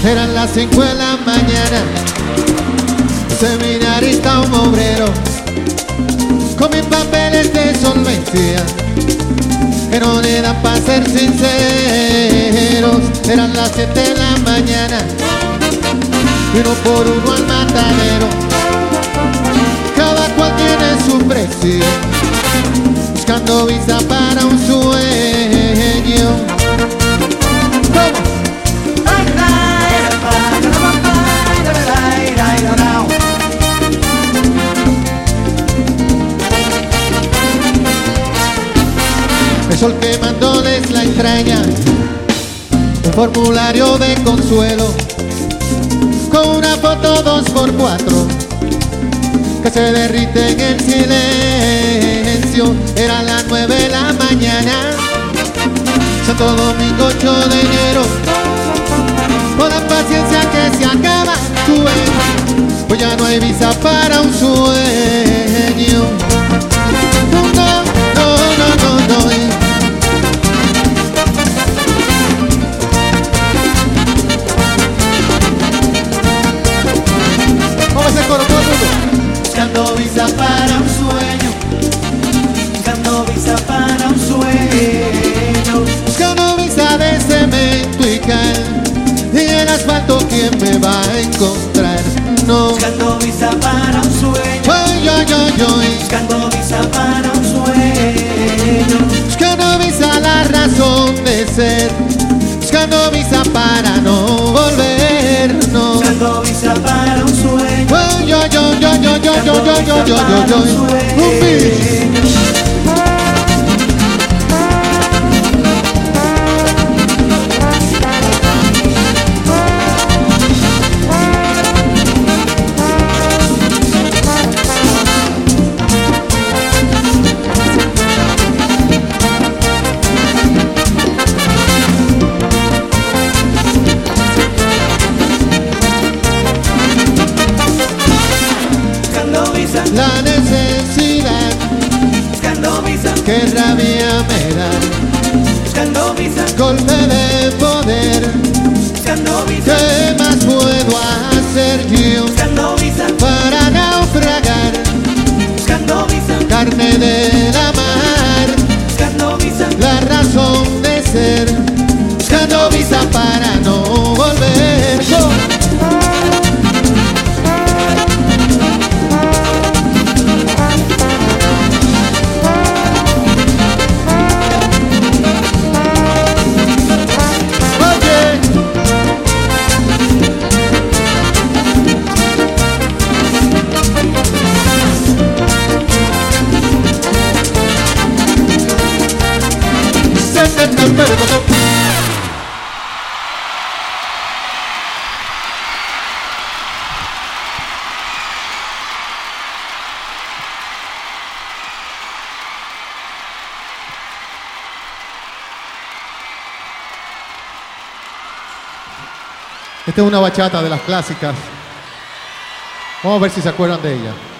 Eran las 5 de la mañana, seminarista un obrero, con mis papeles de solvencia, que no le dan para ser sinceros. Eran las 7 de la mañana, y uno por uno al matadero. Cada cual tiene su precio, buscando visa para un sueño. ¿Cómo? El sol quemándoles la entraña, un formulario de consuelo, con una foto 2x4 que se derrite en el silencio. Era las 9 de la mañana, Santo Domingo 8 de enero. Con la paciencia que se acaba tu ego, pues ya no hay visa para un sueño. No, no, no, no, no. ¿Cómo es el coro? Todo el mundo. Buscando visa para un sueño, buscando visa para un sueño, Buscando visa de cemento y cal, y el asfalto, ¿quién me va a encontrar? No. buscando visa para un sueño, Ay, ay, ay, ay. buscando visa para un sueño, Buscando visa la razón de ser, buscando visa para no volver, no. buscando visa para un sueño, Ay, ay, ay, ay, ay, ay, ay, ay, ay, ay, ay. Un beat. La necesidad, buscando visa, que rabia me da, buscando visa, golpe de poder. buscando visa, ¿Qué más puedo hacer yo buscando visa, para naufragar? buscando visa, Carne de la mar, buscando visa, la razón de ser, buscando visa para no volver. Go. Esta es una bachata de las clásicas. Vamos a ver si se acuerdan de ella.